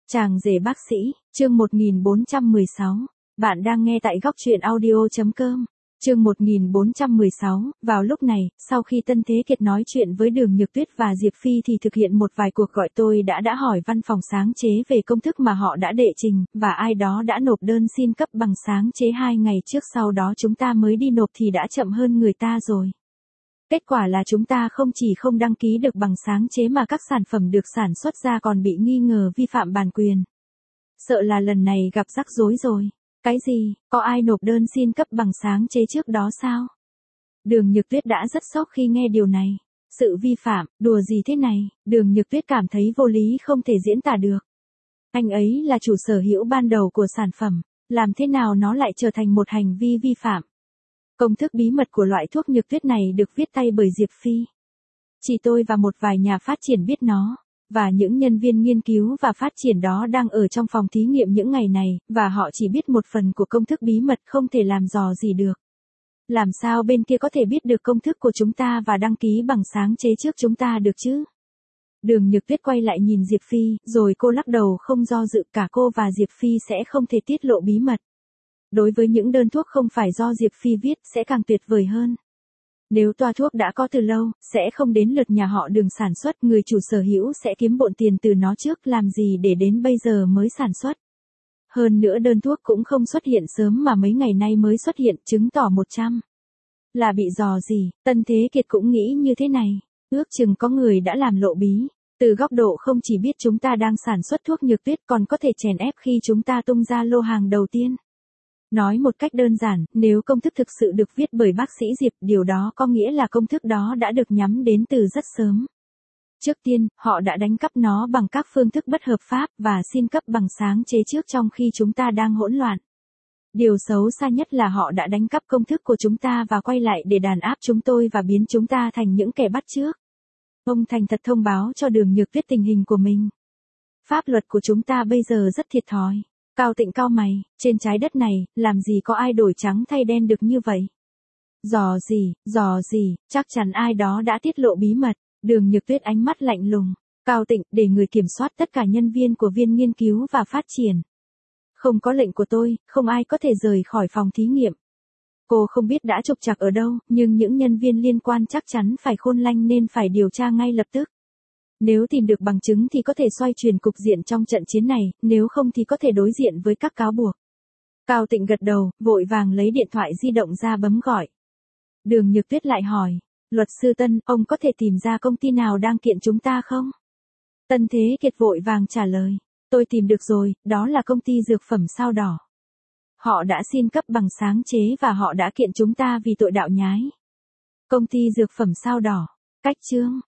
Chàng rể bác sĩ, chương 1416. Bạn đang nghe tại góc truyện audio.com. Chương 1416, vào lúc này, sau khi Tân Thế Kiệt nói chuyện với Đường Nhược Tuyết và Diệp Phi thì thực hiện một vài cuộc gọi, tôi đã hỏi văn phòng sáng chế về công thức mà họ đã đệ trình, và ai đó đã nộp đơn xin cấp bằng sáng chế 2 ngày trước, sau đó chúng ta mới đi nộp thì đã chậm hơn người ta rồi. Kết quả là chúng ta không chỉ không đăng ký được bằng sáng chế mà các sản phẩm được sản xuất ra còn bị nghi ngờ vi phạm bản quyền. Sợ là lần này gặp rắc rối rồi. Cái gì, có ai nộp đơn xin cấp bằng sáng chế trước đó sao? Đường Nhược Tuyết đã rất sốc khi nghe điều này. Sự vi phạm, đùa gì thế này, Đường Nhược Tuyết cảm thấy vô lý không thể diễn tả được. Anh ấy là chủ sở hữu ban đầu của sản phẩm, làm thế nào nó lại trở thành một hành vi vi phạm? Công thức bí mật của loại thuốc Nhược Tuyết này được viết tay bởi Diệp Phi. Chỉ tôi và một vài nhà phát triển biết nó, và những nhân viên nghiên cứu và phát triển đó đang ở trong phòng thí nghiệm những ngày này, và họ chỉ biết một phần của công thức bí mật, không thể làm dò gì được. Làm sao bên kia có thể biết được công thức của chúng ta và đăng ký bằng sáng chế trước chúng ta được chứ? Đường Nhược Tuyết quay lại nhìn Diệp Phi, rồi cô lắc đầu không do dự, cả cô và Diệp Phi sẽ không thể tiết lộ bí mật. Đối với những đơn thuốc không phải do Diệp Phi viết sẽ càng tuyệt vời hơn. Nếu toa thuốc đã có từ lâu, sẽ không đến lượt nhà họ Đường sản xuất, người chủ sở hữu sẽ kiếm bộn tiền từ nó trước, làm gì để đến bây giờ mới sản xuất. Hơn nữa đơn thuốc cũng không xuất hiện sớm mà mấy ngày nay mới xuất hiện, chứng tỏ 100. Là bị dò gì, Tân Thế Kiệt cũng nghĩ như thế này, ước chừng có người đã làm lộ bí. Từ góc độ không chỉ biết chúng ta đang sản xuất thuốc Nhược Tuyết còn có thể chèn ép khi chúng ta tung ra lô hàng đầu tiên. Nói một cách đơn giản, nếu công thức thực sự được viết bởi bác sĩ Diệp, điều đó có nghĩa là công thức đó đã được nhắm đến từ rất sớm. Trước tiên, họ đã đánh cắp nó bằng các phương thức bất hợp pháp và xin cấp bằng sáng chế trước trong khi chúng ta đang hỗn loạn. Điều xấu xa nhất là họ đã đánh cắp công thức của chúng ta và quay lại để đàn áp chúng tôi và biến chúng ta thành những kẻ bắt chước. Ông thành thật thông báo cho Đường Nhược Tuyết tình hình của mình. Pháp luật của chúng ta bây giờ rất thiệt thòi. Cao Tịnh cau mày, trên trái đất này, làm gì có ai đổi trắng thay đen được như vậy? Dò gì, chắc chắn ai đó đã tiết lộ bí mật. Đường Nhược Tuyết ánh mắt lạnh lùng. Cao Tịnh, để người kiểm soát tất cả nhân viên của viên nghiên cứu và phát triển. Không có lệnh của tôi, không ai có thể rời khỏi phòng thí nghiệm. Cô không biết đã trục trặc ở đâu, nhưng những nhân viên liên quan chắc chắn phải khôn lanh nên phải điều tra ngay lập tức. Nếu tìm được bằng chứng thì có thể xoay chuyển cục diện trong trận chiến này, nếu không thì có thể đối diện với các cáo buộc. Cao Tịnh gật đầu, vội vàng lấy điện thoại di động ra bấm gọi. Đường Nhược Tuyết lại hỏi, luật sư Tân, ông có thể tìm ra công ty nào đang kiện chúng ta không? Tân Thế Kiệt vội vàng trả lời, tôi tìm được rồi, đó là công ty dược phẩm Sao Đỏ. Họ đã xin cấp bằng sáng chế và họ đã kiện chúng ta vì tội đạo nhái. Công ty dược phẩm Sao Đỏ, cách chương.